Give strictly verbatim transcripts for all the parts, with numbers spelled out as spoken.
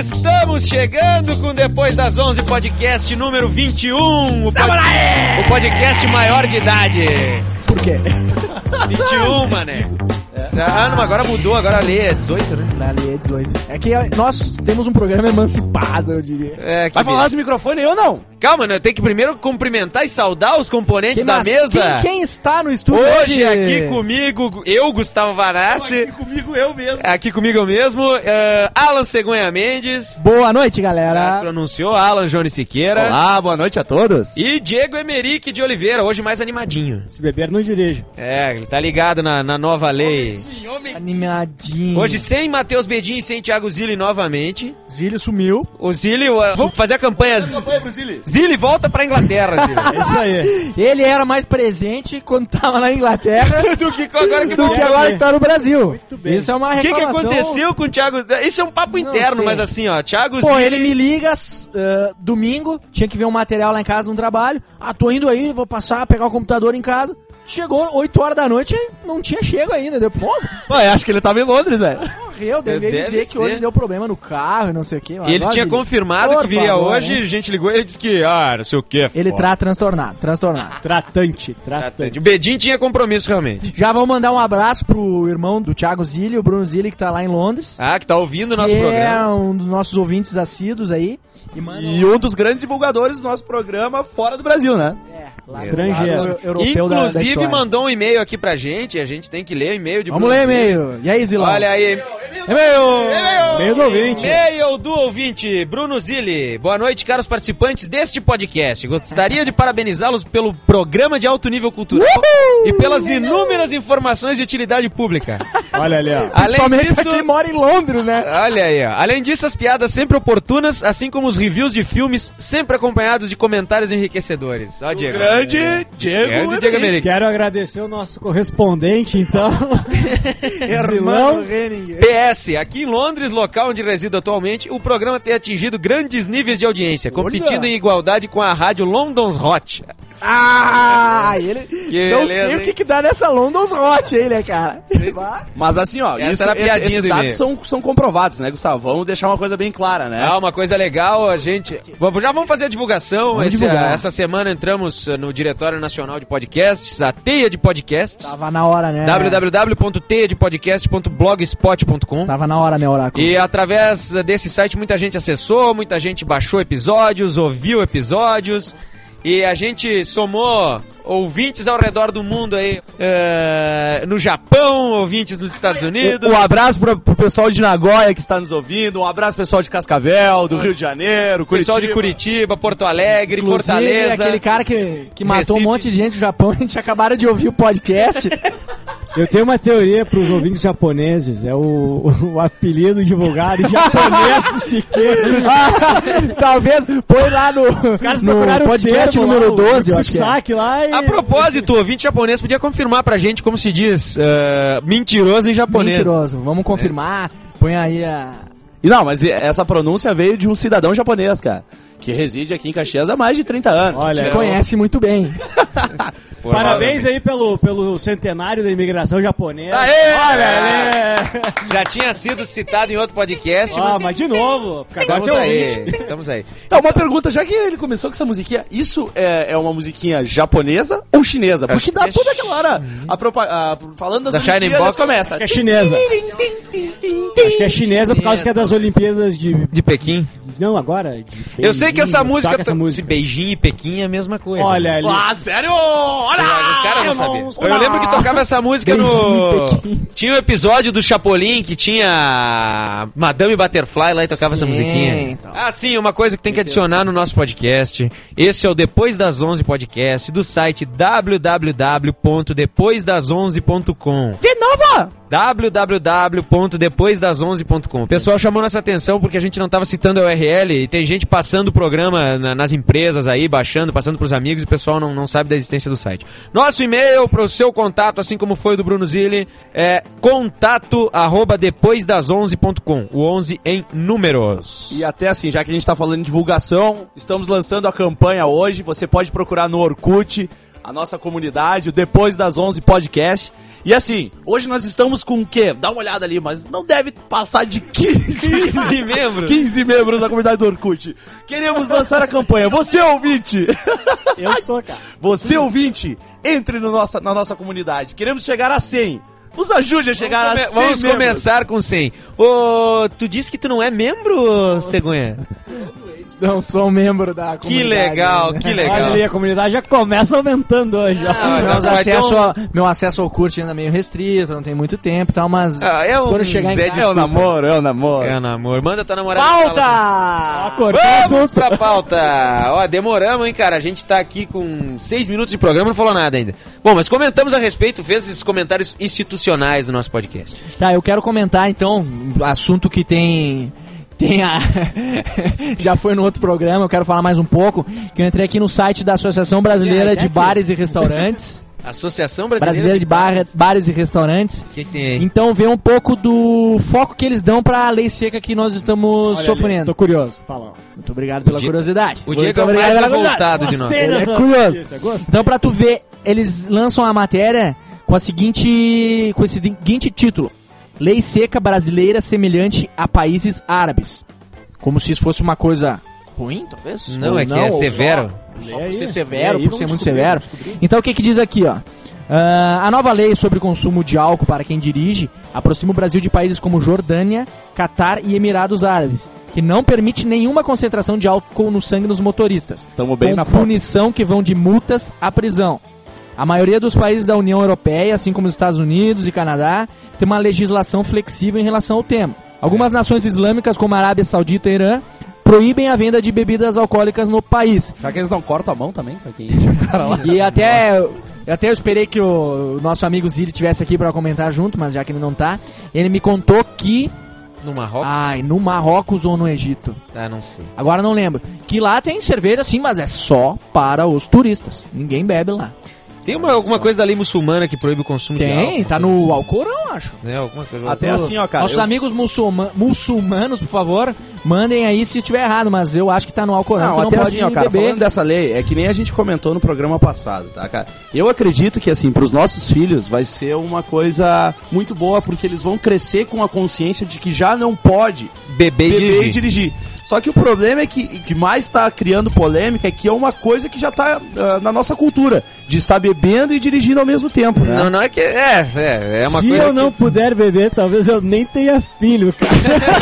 Estamos chegando com Depois das onze, podcast número vinte e um. O, pod... o podcast maior de idade. Por quê? vinte e um, mané. Ah, não, agora mudou, agora a lei é dezoito, né? Na lei é dezoito. É que nós temos um programa emancipado, eu diria. É, Vai falar esse microfone ou não? Calma, né? Tem que primeiro cumprimentar e saudar os componentes Quem da nas... mesa. Quem, quem está no estúdio hoje? hoje? Aqui comigo, eu, Gustavo Varassi. Aqui comigo eu mesmo. Aqui comigo eu mesmo, uh, Alan Cegonha Mendes. Boa noite, Já galera. pronunciou, Alan Jones Siqueira. Olá, boa noite a todos. E Diego Emerick de Oliveira, hoje mais animadinho. Se beber, não dirige. É, ele tá ligado na, na nova lei. Animadinho. Hoje sem Matheus Bedin e sem Thiago Zilli novamente. Zílio sumiu. O Zilli, uh, vamos fazer a campanha. Z- Zilli, volta pra Inglaterra, Zilli. É isso aí. Ele era mais presente quando tava na Inglaterra do que agora que do que agora que tá no Brasil. Muito bem. Isso é uma O que, que reclamação. aconteceu com o Thiago? Isso é um papo Não interno, sei. mas assim, ó, Thiago Pô, Zilli... ele me liga uh, domingo, tinha que ver um material lá em casa, um trabalho. Ah, tô indo aí, vou passar, pegar o computador em casa. Chegou oito horas da noite e não tinha chego ainda. Deu, pô, Ué, acho que ele tava em Londres, velho. morreu. Deve, Deve me dizer que ser. hoje deu problema no carro e não sei o quê. Mas Ele ó, tinha Zílio, confirmado por que viria favor, hoje, né? a gente ligou e ele disse que, ah, não sei o quê. Ele foda. tá transtornado, transtornado. Tratante, tratante. O Bedin tinha compromisso, realmente. Já vou mandar um abraço pro irmão do Thiago Zilli, o Bruno Zilli, que tá lá em Londres. Ah, que tá ouvindo o nosso que programa. é um dos nossos ouvintes assíduos aí. E, manda E um dos grandes divulgadores do nosso programa fora do Brasil, né? É, lá Estrangeiro. lá do europeu da, da Inclusive, história. mandou um e-mail aqui pra gente, e a gente tem que ler o e-mail de Vamos Bruno ler Zilli. e-mail. E aí, Zilão? Olha aí. E-mail! Meio do ouvinte. E-mail do ouvinte, Bruno Zilli. Boa noite, caros participantes deste podcast. Gostaria de parabenizá-los pelo programa de alto nível cultural Uhul! e pelas inúmeras informações de utilidade pública. Olha ali, ó. Além Principalmente disso, pra quem mora em Londres, né? olha aí, ó. Além disso, as piadas sempre oportunas, assim como os reviews de filmes, sempre acompanhados de comentários enriquecedores. Ó, Diego. Grande Diego. Grande Diego Emerick. Quero agradecer o nosso correspondente, então. Irmão Henning. P S, aqui em Londres, local onde resido atualmente, o programa tem atingido grandes níveis de audiência, competindo Olha. em igualdade com a rádio London's Hot. Ah, ele... Que não beleza, sei o hein? que que dá nessa London's Hot aí, né, cara? Mas assim, ó, Essa isso, era a esse- piadinha esses do dados e-mail. são, são comprovados, né, Gustavo? Vamos deixar uma coisa bem clara, né? Ah, uma coisa legal, a gente... Bom, já vamos fazer a divulgação. Vamos Esse- divulgar. Essa semana entramos uh, no Diretório Nacional de Podcasts, a Teia de Podcasts, Tava na hora, né? w w w ponto teia de podcast ponto blogspot ponto com. Tava na hora, né, Oráculo? E através desse site muita gente acessou, muita gente baixou episódios, ouviu episódios, e a gente somou ouvintes ao redor do mundo aí, eh, no Japão, ouvintes nos Estados Unidos. Um abraço pro, pro pessoal de Nagoya que está nos ouvindo, um abraço pro pessoal de Cascavel, do Rio de Janeiro, Curitiba. Pessoal de Curitiba, Porto Alegre, Inclusive, Fortaleza. aquele cara que, que matou Recife. um monte de gente no Japão, a gente acabaram de ouvir o podcast. Eu tenho uma teoria pros ouvintes japoneses. É o, o apelido divulgado japonês do Siqueira. Ah, talvez põe lá no, Os caras no procuraram podcast o termo número lá, doze, o eu acho que é. saque lá e... A propósito, o ouvinte japonês podia confirmar pra gente como se diz eh, mentiroso em japonês. Mentiroso. Vamos confirmar. Põe aí a... E não, mas essa pronúncia veio de um cidadão japonês, cara, que reside aqui em Caxias há mais de trinta anos. Olha, Te eu- conhece muito bem. Parabéns aí pelo, pelo centenário da imigração japonesa. Aê! Olha ali! Já tinha sido citado em outro podcast, Ah, mas mas de novo. porque agora estamos tem aí, ouvinte. estamos aí. Então, uma pergunta, já que ele começou com essa musiquinha, isso é, é uma musiquinha japonesa ou chinesa? Porque Acho dá que é toda aquela hora, a propa- a- falando das Da Shining Olimpíadas, Box. começa. Acho que é chinesa. Acho que é chinesa por causa que é das Olimpíadas de... De Pequim. Não, agora. De Eu sei que essa Beijing, música, toca essa esse música. beijinho e Pequim é a mesma coisa. Olha ali. Ah, sério? Olha! O cara não sabia. irmãos, Eu lembro que tocava essa música Beijinho, no... Pequim. Tinha um episódio do Chapolin que tinha Madame Butterfly lá e tocava essa Sim, musiquinha. então. Ah, sim, uma coisa que tem que adicionar no nosso podcast. Esse é o Depois das onze podcast do site w w w ponto depois das onze ponto com. De novo! w w w ponto depois das onze ponto com. O pessoal chamou nossa atenção porque a gente não estava citando a U R L e tem gente passando o programa na- nas empresas aí, baixando, passando pros amigos e o pessoal não, não sabe da existência do site. Nosso e-mail para o seu contato, assim como foi o do Bruno Zilli, é contato arroba depois das onze ponto com. O onze em números. E até assim, já que a gente tá falando em divulgação, estamos lançando a campanha hoje, você pode procurar no Orkut, a nossa comunidade, o Depois das onze Podcast, E assim, hoje nós estamos com o quê? Dá uma olhada ali, mas não deve passar de quinze, quinze membros. quinze membros da comunidade do Orkut. Queremos lançar a campanha. Você, ouvinte! Eu sou, cara. Você, ouvinte, entre no nossa, na nossa comunidade. Queremos chegar a cem. Nos ajude a chegar vamos a come- cem Vamos membros. começar com cem. Ô, tu disse que tu não é membro, Cegonha? Não sou um membro da Que comunidade. legal, ainda. que Olha legal. ali, a comunidade já começa aumentando hoje. ó. Ah, Meus já vai acesso ter um- ao- meu acesso ao curso ainda é meio restrito, não tem muito tempo e tal, mas Ah, é um quando chegar em Zé casa... de- É o namoro, é o namoro. É, namoro. Manda tua namorada. Pauta! Cortou o Vamos assunto. pra pauta. Ó, demoramos, hein, cara. A gente tá aqui com seis minutos de programa, não falou nada ainda. Bom, mas comentamos a respeito, fez esses comentários institucionais do nosso podcast. Tá, eu quero comentar então, um assunto que tem... Tem a... Já foi no outro programa, eu quero falar mais um pouco, que eu entrei aqui no site da Associação Brasileira de Bares e Restaurantes. Associação Brasileira, Brasileira de Bar- Bares e Restaurantes. O que, que tem aí? Então vê um pouco do foco que eles dão pra lei seca que nós estamos Olha sofrendo. ali, tô curioso. Fala. Muito obrigado pela Di- curiosidade. O Diego Muito é o obrigado mais pela curiosidade. revoltado de nós. Gostei Ele é dessa curioso. notícia, gostei. Então, pra tu ver, eles lançam a matéria com a seguinte, com esse seguinte título: Lei seca brasileira semelhante a países árabes. Como se isso fosse uma coisa ruim, talvez? Não, Ou é que é ou severo. Só, só Lê por aí, ser lê severo, aí, por vamos ser muito descobrir, severo. vamos descobrir. Então, o que que diz aqui, ó? Ah, a nova lei sobre consumo de álcool para quem dirige aproxima o Brasil de países como Jordânia, Catar e Emirados Árabes, que não permite nenhuma concentração de álcool no sangue dos motoristas, Tamo bem com na foto. punição que vão de multas à prisão. A maioria dos países da União Europeia, assim como os Estados Unidos e Canadá, tem uma legislação flexível em relação ao tema. Algumas nações islâmicas, como a Arábia Saudita e Irã, proíbem a venda de bebidas alcoólicas no país. Será que eles não cortam a mão também? Pra quem enche a cara lá? E até, até eu esperei que o nosso amigo Zili estivesse aqui para comentar junto, mas já que ele não tá, ele me contou que, No Marrocos? ai, no Marrocos ou no Egito, Ah, não sei. agora não lembro, que lá tem cerveja sim, mas é só para os turistas. Ninguém bebe lá. Tem uma, alguma coisa da lei muçulmana que proíbe o consumo de álcool? Tem, tá no Alcorão, acho. Né, alguma coisa. Até assim, ó, cara. Nossos eu- amigos muçulma- muçulmanos, por favor, mandem aí se estiver errado, mas eu acho que tá no Alcorão, Não, que não até pode assim, ó, cara, beber. falando dessa lei, é que nem a gente comentou no programa passado, tá, cara? Eu acredito que, assim, pros nossos filhos vai ser uma coisa muito boa, porque eles vão crescer com a consciência de que já não pode Beber e beber dirigir. e dirigir. Só que o problema é que que mais tá criando polêmica é que é uma coisa que já tá ah, na nossa cultura, de estar bebendo e dirigindo ao mesmo tempo, né? Não, não é que... É, é, é uma Se coisa eu que- não puder beber, talvez eu nem tenha filho, cara.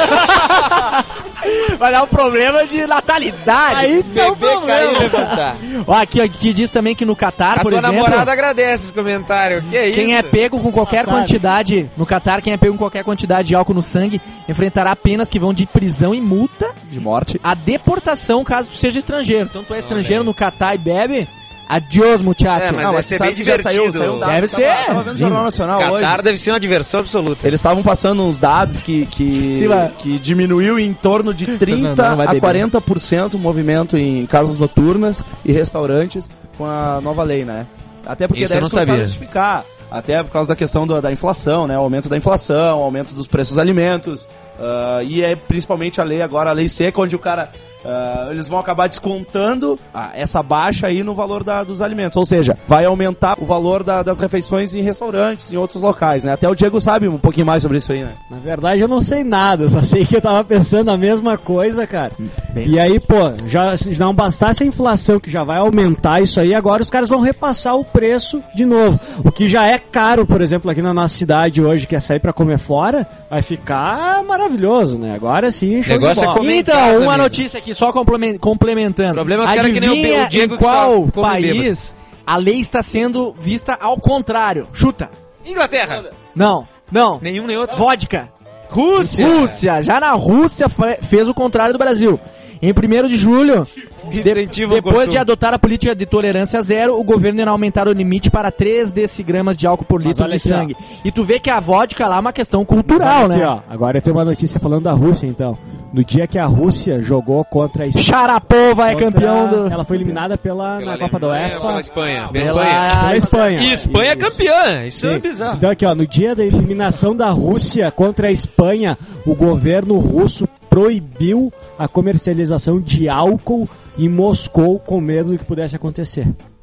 Vai dar um problema de natalidade. Aí tá o Beber, cair e problema. levantar. Ó, aqui, aqui diz também que no Catar, A por tua exemplo, namorada agradece esse comentário. Que é isso? quem é pego com qualquer Passado. quantidade, no Catar, quem é pego com qualquer quantidade de álcool no sangue, enfrentará penas que vão de prisão e multa De morte. a deportação caso tu seja estrangeiro. Então tu é estrangeiro no Catar e bebe, adiós, muchacho. É, mas Não, deve mas ser sabe bem que já saiu, divertido. saiu um dado, Deve tava- ser. Tava vendo o Jornal Nacional hoje. Catar deve ser uma diversão absoluta. Eles estavam passando uns dados que, que, Sim, mas- que diminuiu em torno de Não, trinta não vai a beber. quarenta por cento o movimento em casas noturnas e restaurantes com a nova lei, né? Até porque Isso eu deve não começar sabia. a justificar, até por causa da questão do- da inflação, né? O aumento da inflação, o aumento dos preços dos alimentos, ah, e é principalmente a lei agora, a lei seca, onde o cara... ah, eles vão acabar descontando ah, essa baixa aí no valor da- dos alimentos, ou seja, vai aumentar o valor da- das refeições em restaurantes, em outros locais, né? Até o Diego sabe um pouquinho mais sobre isso aí, né? Na verdade, eu não sei nada, só sei que eu tava pensando a mesma coisa, cara. Bem- E aí, pô, já se não bastasse a inflação que já vai aumentar isso aí, agora os caras vão repassar o preço de novo. O que já é caro, por exemplo, aqui na nossa cidade hoje, que é sair pra comer fora, vai ficar maravilhoso, né? Agora sim, show Negócio de é bola. comer em Então, casa, uma amigo. notícia aqui, só complemen- complementando. O problema é os caras que nem o Adivinha Diego em que qual só come país a lei está sendo vista ao contrário? Chuta. Inglaterra. Não, não. Nenhum nem outro. Vodka. Rússia. Rússia. Já na Rússia fe- fez o contrário do Brasil. Em primeiro de julho, de- Incentiva o depois consumo. de adotar a política de tolerância zero, o governo irá aumentar o limite para três decigramas de álcool por Mas litro olha de aqui, sangue. E tu vê que a vodka lá é uma questão cultural, Mas olha né? aqui, ó, agora eu tenho uma notícia falando da Rússia, então. No dia que a Rússia jogou contra a Espanha. Sharapova é contra- campeão do... Ela foi eliminada pela, Pela na Copa da Alemanha, UEFA. pela Espanha. Pela Pela- Espanha. Pela Espanha. E Espanha é Isso. campeã. Isso é Sim. bizarro. Então aqui, ó, no dia da eliminação da Rússia contra a Espanha, o governo russo proibiu a comercialização de álcool em Moscou com medo do que pudesse acontecer.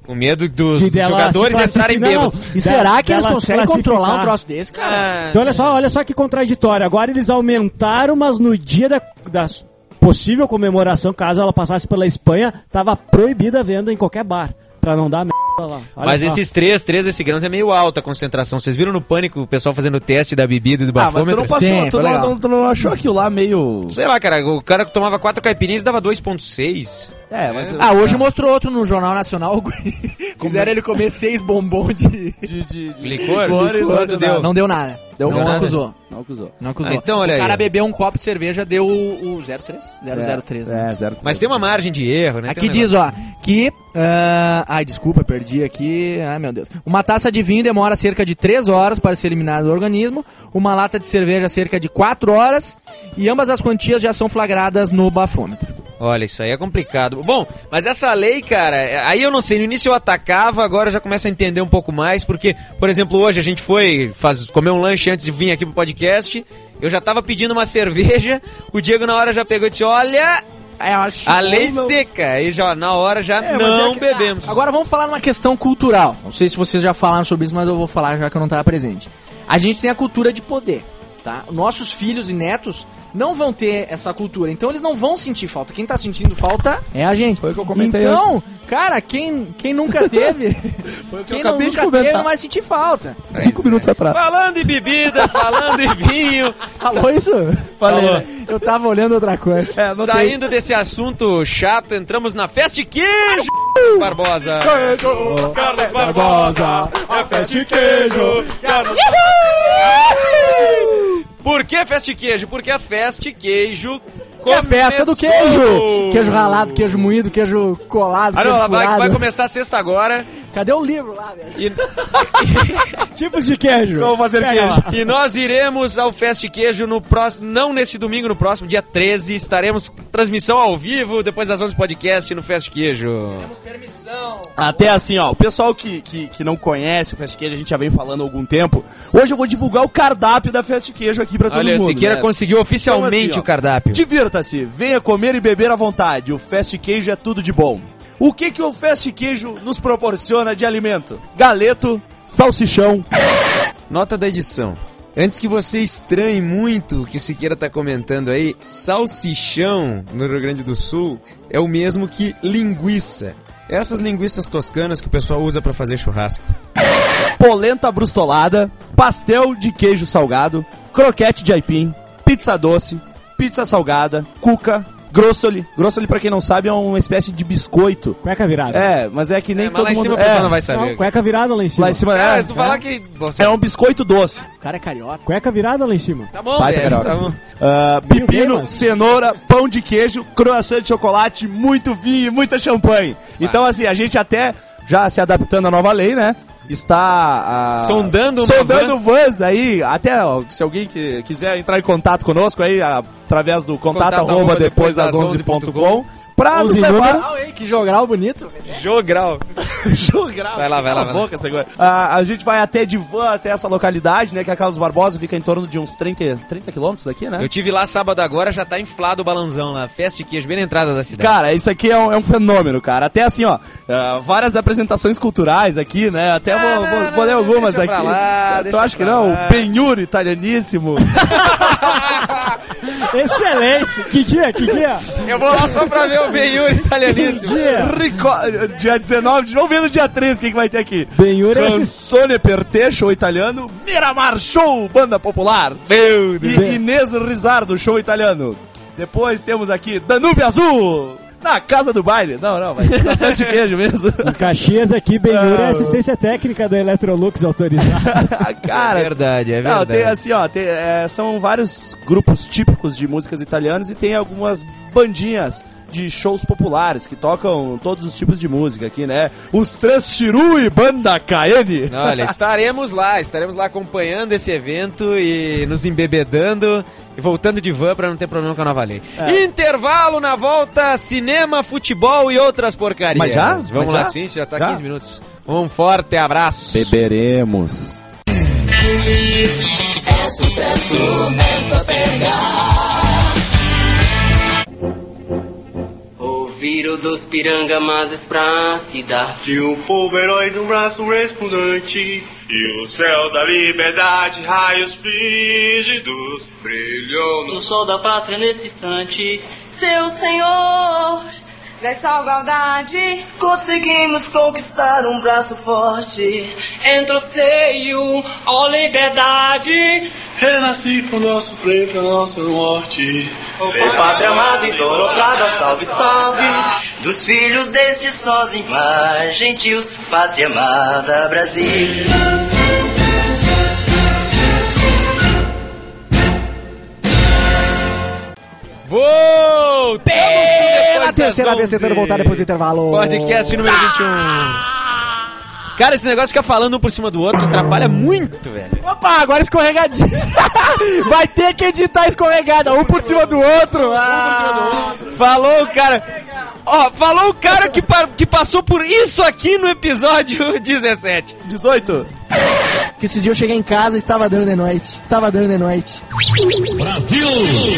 Com medo dos De dela jogadores se entrarem classificar, não, bêbados. E será que eles dela se conseguem controlar um classificar. troço desse, cara? Ah, Então olha só, olha só que contraditório. Agora eles aumentaram, mas no dia da, da possível comemoração, caso ela passasse pela Espanha, tava proibida a venda em qualquer bar. Pra não dar merda lá. Olha Mas só. esses três, treze gramas é meio alta a concentração. Vocês viram no Pânico o pessoal fazendo o teste da bebida e do Ah, mas tu bafômetro? não passou, Sim, tu, foi não, legal. tu, tu não achou aquilo lá meio... Sei lá, cara, o cara que tomava quatro caipirinhas dava dois ponto seis. É, mas... Ah, hoje mostrou outro no Jornal Nacional. o guri Fizeram ele comer seis bombons de... De, de, de... Licor? Licor e Quanto não deu? Não deu nada. Deu não nada? acusou. Não acusou. Não acusou. Ah, então, olha o cara aí. bebeu um copo de cerveja, deu o, o zero três. zero zero três, né? É, zero. Mas tem uma margem de erro, né? Aqui Tem um diz, ó, que... ah, ai, desculpa, perdi aqui. Ai, meu Deus. Uma taça de vinho demora cerca de três horas para ser eliminada do organismo. Uma lata de cerveja cerca de quatro horas. E ambas as quantias já são flagradas no bafômetro. Olha, isso aí é complicado. Bom, mas essa lei, cara, aí eu não sei, no início eu atacava, agora eu já começo a entender um pouco mais, porque, por exemplo, hoje a gente foi faz, comer um lanche antes de vir aqui pro podcast, eu já tava pedindo uma cerveja, o Diego na hora já pegou e disse, olha, a lei seca, aí já na hora já É, mas não é que- bebemos. Ah, agora vamos falar numa questão cultural. Não sei se vocês já falaram sobre isso, mas eu vou falar já que eu não estava presente. A gente tem a cultura de poder, tá? Nossos filhos e netos não vão ter essa cultura, então eles não vão sentir falta. Quem tá sentindo falta é a gente. Foi o que eu comentei Então, cara, quem, quem nunca teve, Foi o que quem eu não, acabei de nunca comentar. teve não vai sentir falta. Cinco minutos atrás. Falando em bebida, falando em vinho, Falou isso? Falou. Eu tava olhando outra coisa. É, não tem... saindo desse assunto chato, entramos na Festa Queijo, Barbosa. Queijo, Carlos Barbosa, é Festa Queijo, Carlos Por que Festa Queijo? Porque a Festa Queijo Que é a festa do queijo! Queijo ralado, queijo moído, queijo colado, Ah, queijo não, ela vai, furado. vai começar a sexta agora. Cadê o livro lá, velho? E, Tipos de queijo. Vamos fazer Pega queijo. lá. e nós iremos ao Festa Queijo no próximo, não nesse domingo, no próximo, dia treze. Estaremos transmissão ao vivo, depois das onze podcast no Festa Queijo. Temos permissão. Até assim, ó, o pessoal que, que, que não conhece o Festa Queijo, a gente já vem falando há algum tempo. Hoje eu vou divulgar o cardápio da Festa Queijo aqui pra todo Olha, o mundo. Siqueira né? conseguiu oficialmente Então, assim, ó, o cardápio. Divirta-se, venha comer e beber à vontade. O Festa Queijo é tudo de bom. O que que o Festa Queijo nos proporciona de alimento? Galeto, salsichão. Nota da edição. Antes que você estranhe muito o que o Siqueira tá comentando aí, salsichão no Rio Grande do Sul é o mesmo que linguiça. Essas linguiças toscanas que o pessoal usa pra fazer churrasco. Polenta brustolada, pastel de queijo salgado, croquete de aipim, pizza doce, pizza salgada, cuca, grossoli. Grossoli, pra quem não sabe, é uma espécie de biscoito. Cueca virada. É, mas é que nem É, mas todo lá em mundo... cima o pessoal é, não vai saber. Não, cueca virada lá em cima. lá em cima Cara, é, se tu falar que... Você... é um biscoito doce. O cara é carioca. Cueca virada lá em cima. Tá bom, Baita velho, carioca. tá bom. Ah, Vinho pepino, queima. cenoura, pão de queijo, croissant de chocolate, muito vinho e muita champanhe. Então, assim, a gente até, já se adaptando à nova lei, né? Está ah, Sondando uma sondando vans aí, até ó, se alguém que quiser entrar em contato conosco aí, ah, através do contato, Contato arroba arroba depois das onze ponto com, pra nos onze levar... número. Ah, hein, que jogral bonito. Jogral. Jogral. Vai lá, vai lá, Cala a vai lá. boca, segura. Ah, a gente vai até de van até essa localidade, né? Que é a Carlos Barbosa, fica em torno de uns trinta, trinta quilômetros daqui, né? Eu tive lá sábado agora, já tá inflado o balãozão lá. Festa Queijo, bem na entrada da cidade. Cara, isso aqui é um, é um fenômeno, cara. Até assim, ó, ah, várias apresentações culturais aqui, né? Até Ah, vou, não, vou, não, vou ler não, algumas deixa aqui. pra lá, tu deixa acha que pra não? lá. O Benhur italianíssimo. Excelente. Que dia, que dia? Eu vou lá só pra ver o Benhur italianíssimo. Dia. Rico... Dia dezenove, vamos ver no dia treze o que, que vai ter aqui. Benhur é esse... Canzone per te, show italiano. Miramar Show, banda popular. Meu Deus. E Inês Rizardo, show italiano. Depois temos aqui Danúbio Azul, na Casa do Baile. Não, não, vai ser na Festa de Queijo mesmo. Em Caxias aqui, Benhur é Ah. assistência técnica da Electrolux autorizada. Cara, É verdade, é não, verdade. tem assim, ó, tem, é, são vários grupos típicos de músicas italianas e tem algumas bandinhas de shows populares que tocam todos os tipos de música aqui, né? Os Três Chirui, Banda K N. Olha, estaremos lá, estaremos lá acompanhando esse evento e nos embebedando e voltando de van pra não ter problema com a nova lei. É. Intervalo na volta, cinema, futebol e outras porcarias. Mas já? Vamos Mas lá já? sim, já tá Já? quinze minutos. Um forte abraço. Beberemos. Ouvir o dos pirangamazes pra cidade. E o povo herói de um braço resplandente, e o céu da liberdade, raios frígidos, brilhou no O sol da pátria nesse instante. Seu Senhor, dessa igualdade, conseguimos conquistar um braço forte. Entroceio, ó liberdade. renasci com nosso preto, a nossa morte. Ô pátria amada, idolatrada, salve, salve. Dos filhos destes sós mais gentios, pátria amada, Brasil. Voltamos Pela terceira vez tentando voltar depois do intervalo. Podcast número vinte e um. Cara, esse negócio fica falando um por cima do outro atrapalha muito, velho. Opa, agora escorregadinho. Vai ter que editar escorregada, um por cima do outro. Ah. Falou o cara. Ó, falou o cara que, pa- que passou por isso aqui no episódio dezessete. dezoito. Que esses dias eu cheguei em casa e estava dando de noite. Estava dando de noite. Brasil!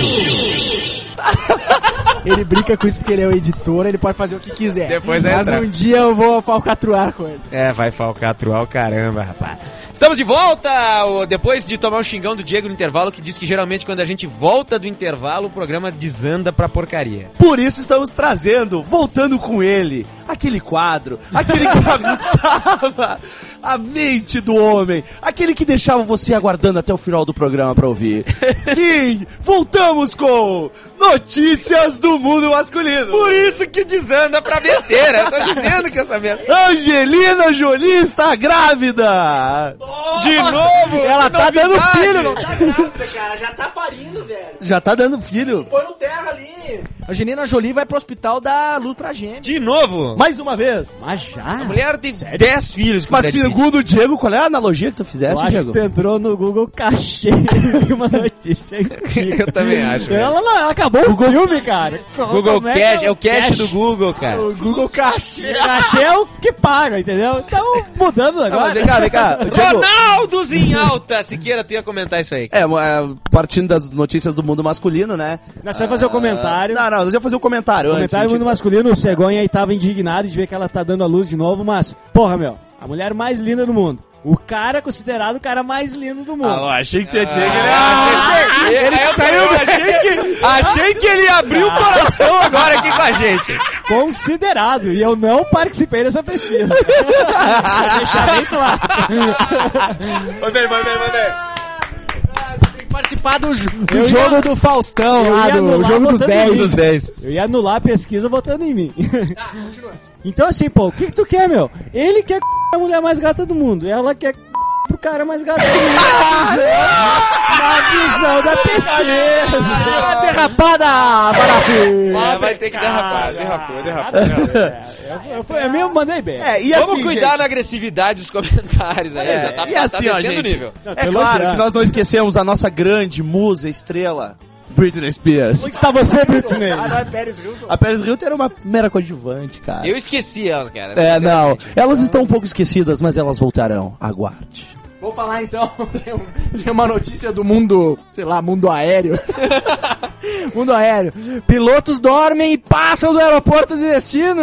Ele brinca com isso porque ele é o editor, ele pode fazer o que quiser. Depois vai Mas entrar. um dia eu vou falcatruar a coisa. É, vai falcatruar o caramba, rapaz. Estamos de volta! o- Depois de tomar um xingão do Diego no intervalo, que diz que geralmente quando a gente volta do intervalo, o programa desanda pra porcaria. Por isso estamos trazendo, voltando com ele, aquele quadro, aquele que aguçava a mente do homem, aquele que deixava você aguardando até o final do programa pra ouvir. Sim, voltamos com Notícias do Mundo Masculino. Por isso que desanda pra besteira. Eu tô dizendo que essa merda. Angelina Jolie está grávida. De novo! Ela que tá dando novidade! filho, não tá grávida, cara. Já tá parindo, velho. Já tá dando filho. Põe no terra ali. A Angelina Jolie vai pro hospital dar luz pra gente. De novo? Mais uma vez. Mas já? A mulher tem dez filhos com Mas Brad Pitt. segundo o Diego, qual é a analogia que tu Eu fizesse, acho Diego? que tu entrou no Google Cachê e viu uma notícia antiga. Eu também acho. velho. Ela, ela, ela acabou o filme, cara. Google Como é que Cash, é é o cash do Google, cara. O Google Cachê. Cachê é o que paga, entendeu? Então, mudando Ah, agora. mas vem cá, vem cá. Diego, Ronaldos em alta! Siqueira, tu ia comentar isso aí. é, é, partindo das notícias do mundo masculino, né? Nós vamos fazer o comentário. Não, não, nós vamos fazer o comentário antes. Comentário do mundo masculino, o Cegonha aí tava indignado de ver que ela tá dando a luz de novo, mas, porra, meu, a mulher mais linda do mundo. O cara é considerado o cara mais lindo do mundo. Ah, achei que tu ia dizer que ele Ah, ele, ele eu- saiu. eu achei que, achei que ele abriu o coração agora aqui com a gente. Considerado, e eu não participei dessa pesquisa. Vou deixar bem claro. Vai bem, vai bem, vai bem. Tem que participar do, jo- do Eu ia- jogo do Faustão, eu lá ia do anular jogo dos votando em dez. mim. Dos dez. Eu ia anular a pesquisa votando em mim. Então assim, pô, o que que tu quer, meu? Ele quer a mulher mais gata do mundo, ela quer pro cara mais gato do mundo. Na visão da pesquisa. Uma derrapada, Barafi. Ah, vai ter que derrapar, derrapou, derrapou. Eu, eu, eu mesmo mandei bem. É, e Vamos assim, cuidar gente, da agressividade dos comentários aí. É, já tá, e tá assim, ó, descendo o gente, nível. Não, é tô claro elogiando. que nós não esquecemos a nossa grande musa, estrela, Britney Spears. Onde está você, Britney? Ah, não é Pérez Hilton? A Paris Hilton era uma mera coadjuvante, cara. Eu esqueci elas, cara. É, não. sinceramente. Elas estão um pouco esquecidas, mas elas voltarão. Aguarde. Vou falar então, tem, um- tem uma notícia do mundo, sei lá, mundo aéreo. Mundo aéreo. Pilotos dormem e passam do aeroporto de destino.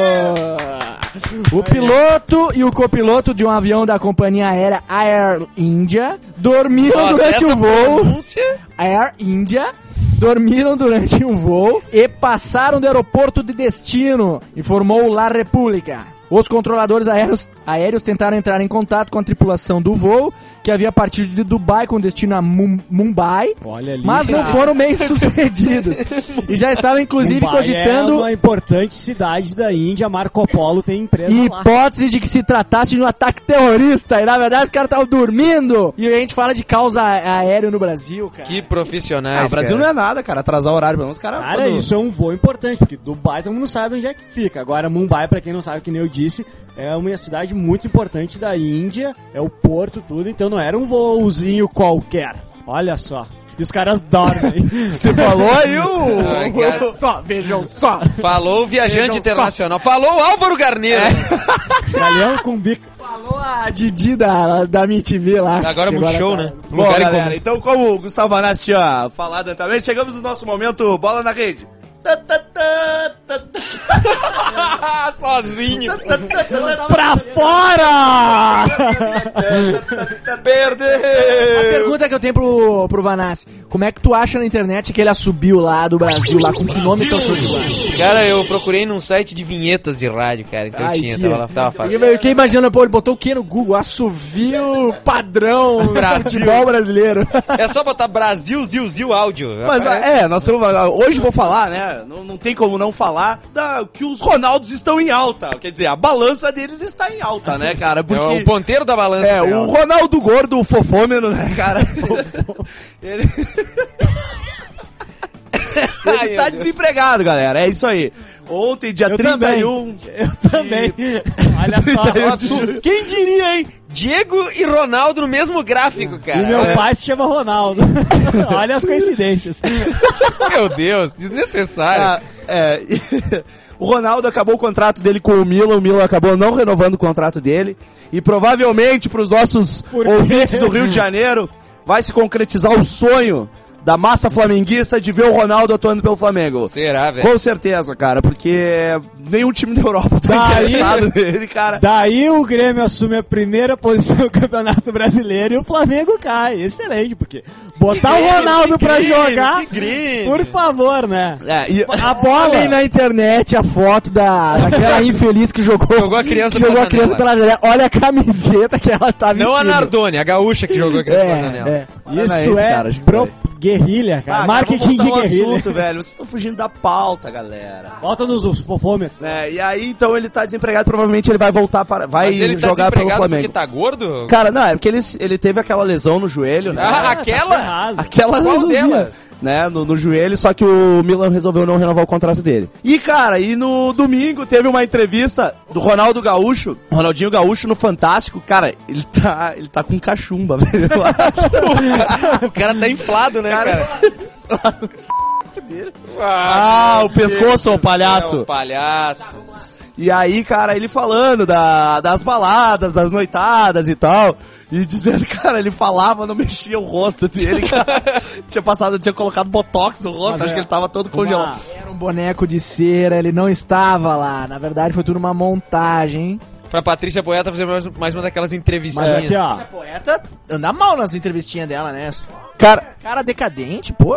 O piloto e o copiloto de um avião da companhia aérea Air India dormiram Nossa, durante essa o voo. pronúncia- Air India dormiram durante um voo e passaram do aeroporto de destino, informou La República. Os controladores aéreos, aéreos tentaram entrar em contato com a tripulação do voo, que havia partido de Dubai com destino a Mum- Mumbai, Olha ali, mas não cara. foram bem sucedidos. E já estavam inclusive Mumbai cogitando é uma importante cidade da Índia, Marco Polo tem empresa lá. hipótese de que se tratasse de um ataque terrorista. E na verdade os caras estavam dormindo. E a gente fala de causa a- aéreo no Brasil, cara. Que profissionais, Ah, o Brasil cara. não é nada, cara. Atrasar o horário, pelo menos os caras... Cara, quando- isso é um voo importante, porque Dubai todo mundo sabe onde é que fica. Agora, Mumbai, pra quem não sabe, que nem eu disse, é uma cidade muito importante da Índia, é o porto, tudo, então não era um voozinho qualquer. Olha só. E os caras dormem. Você falou aí o... Ai, cara. Só, vejam só. Falou o viajante Vejam internacional. Falou o Álvaro Garneiro. Galhão com bico. Falou a Didi da, da M T V lá. Agora Que Multishow, tá- né? Bom, Lugar em galera, comum. então como o Gustavo Vanassi tinha falado anteriormente, chegamos no nosso momento Bola na Rede. Tá, tá, tá, Sozinho. Pra fora! Perdeu! A pergunta que eu tenho pro, pro Vanassi: como é que tu acha na internet aquele assobio lá do Brasil, lá com que nome que eu sou de lá? Cara, eu procurei num site de vinhetas de rádio, cara. Então Ai, tinha, tia. tava, lá- tava fazendo. Eu fiquei imaginando, pô, ele botou o que no Google? Assovio padrão Brasil. futebol brasileiro. É só botar Brasil, Zil, Zil, áudio. Mas Aparece. é, nós temos, hoje eu vou falar, né? Não, não tem como não falar da, que os Ronaldos estão em alta. Quer dizer, a balança deles está em alta, né, cara? Porque É o ponteiro da balança. é, dela. o Ronaldo Gordo, o fofômeno, né, cara? Ele, ele Ai, tá meu Deus. desempregado, galera. É isso aí. Ontem, dia Eu trinta e um. Eu também. Olha só. Ó, tu- Quem diria, hein? Diego e Ronaldo no mesmo gráfico, cara. E meu É. pai se chama Ronaldo. Olha as coincidências. Meu Deus, desnecessário. Ah, é, o Ronaldo acabou o contrato dele com o Milan, o Milan acabou não renovando o contrato dele. E provavelmente para os nossos Por quê? ouvintes do Rio de Janeiro, vai se concretizar o sonho da massa flamenguista de ver o Ronaldo atuando pelo Flamengo. Será, velho? Com certeza, cara, porque nenhum time da Europa tá Daí- interessado nele, cara. Daí o Grêmio assume a primeira posição do Campeonato Brasileiro e o Flamengo cai. Excelente, porque botar Grêmio, o Ronaldo que pra Grêmio, jogar, que Grêmio. por favor, né? É, e- A bola Olhem na internet a foto da, daquela infeliz que jogou, Jogou a criança que jogou pela a criança janela. pela janela. Olha a camiseta que ela tá vestindo. Não a Nardoni, a gaúcha que jogou aqui na É, janela. é. Isso esse, é cara, gente, pro velho. guerrilha, cara. Ah, Marketing cara, vamos de voltar ao guerrilha. assunto, velho. Vocês estão fugindo da pauta, galera. Volta nos fofômetros. É, e aí, então, ele tá desempregado, provavelmente ele vai voltar para... Vai Mas ele tá jogar pelo desempregado Flamengo. porque tá gordo? Cara, não, é porque ele, ele teve aquela lesão no joelho, né? Ah, Tá aquela? errado. Aquela Qual lesãozinha, delas? né, no, no joelho, só que o Milan resolveu não renovar o contrato dele. E, cara, e no domingo teve uma entrevista do Ronaldo Gaúcho, Ronaldinho Gaúcho no Fantástico. Cara, ele tá, ele tá com cachumba, velho. Eu acho. O cara tá inflado, né, cara? Ah, o pescoço, ô É, palhaço. o palhaço. E aí, cara, ele falando da, das baladas, das noitadas e tal. E dizendo, cara, ele falava, não mexia o rosto dele, cara. Tinha passado, tinha colocado botox no rosto, Mas acho é que ele tava todo congelado. Era um boneco de cera, ele não estava lá. Na verdade, foi tudo uma montagem. Pra Patrícia Poeta fazer mais, mais uma daquelas Mas entrevistinhas. aqui, ó. A poeta anda mal nas entrevistinhas dela, né? Cara, Cara decadente, pô.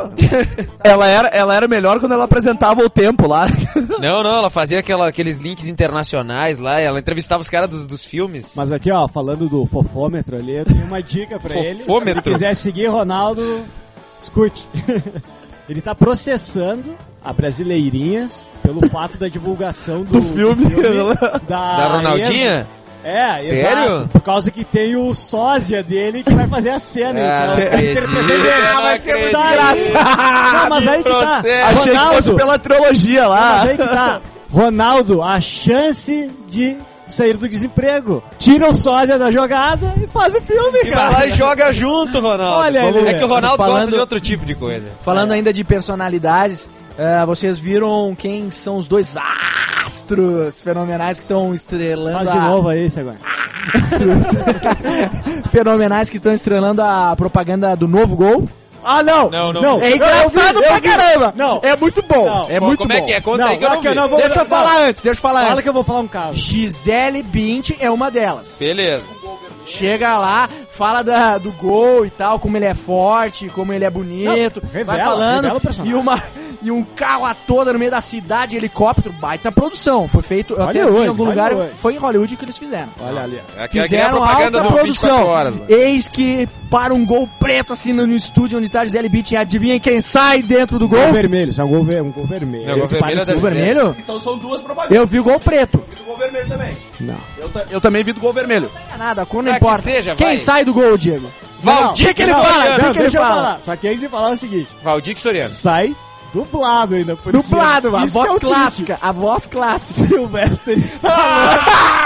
ela era, ela era melhor quando ela apresentava o tempo lá. Não, não, ela fazia aquela, aqueles links internacionais lá, ela entrevistava os caras dos, dos filmes. Mas aqui, ó, falando do fofômetro ali, eu tenho uma dica pra ele. Se Fofômetro? ele quiser seguir Ronaldo, escute. Ele tá processando a Brasileirinhas pelo fato da divulgação do, Do filme. da, Da Ronaldinha? ex- É, Sério? exato. Por causa que tem o sósia dele que vai fazer a cena. Ah, então, não tá acredito, interpretando ele. eu não vai ser muito acredito. engraçado. Não, mas aí que tá. Processo. Achei que fosse Ronaldo, pela trilogia lá. mas aí que tá. Ronaldo, a chance de sair do desemprego. Tira o sósia da jogada e faz o filme, E vai cara. lá e joga junto, Ronaldo. Olha Vamos- ali. É que o Ronaldo gosta Falando- de outro tipo de coisa. Falando ainda de personalidades, eh, vocês viram quem são os dois astros fenomenais que estão estrelando Faz de a... novo aí, agora. Astros fenomenais que estão estrelando a propaganda do novo gol. Ah, não! Não, não. É engraçado eu pra vi. caramba! Não. É muito bom! Não. É Bom, muito como bom. é que é? Conta Não, aí que eu não aqui eu vi. não vou- Deixa eu Não. falar antes, deixa eu falar Fala antes. que eu vou falar um caso. Gisele Bündchen é uma delas. Beleza. Chega lá, fala da, do gol e tal, como ele é forte, como ele é bonito, Não, revela, vai falando, revela o personagem. e, uma, e um carro a toda no meio da cidade, helicóptero, baita produção, foi feito, eu até vi Hollywood, em algum lugar, Hollywood. foi em Hollywood que eles fizeram. Olha ali. Aqui, aqui é a Fizeram propaganda alta do vinte e quatro produção. horas. lá. Eis que para um gol preto assim no, no estúdio onde tá Gisele Bündchen, adivinha quem sai dentro do Gol gol? vermelho, isso é um gol, ver- um gol vermelho. Não, gol Que vermelho parece deve O um ser. vermelho? Então são duas propagandas. Eu vi o gol preto. Vi do gol vermelho também. Não. Eu, ta- eu também vi do gol vermelho. Não é nada, quando Ah, não que importa. seja, quem vai. sai do gol, Diego? Valdir que que ele Soriano. fala? Não, que ele deixa eu fala? falar. Só que aí você falar o seguinte: Valdir Soriano. sai dublado ainda. Por Dublado, cima. a Isso voz que é o clássica, a voz clássica. Sylvester Stallone.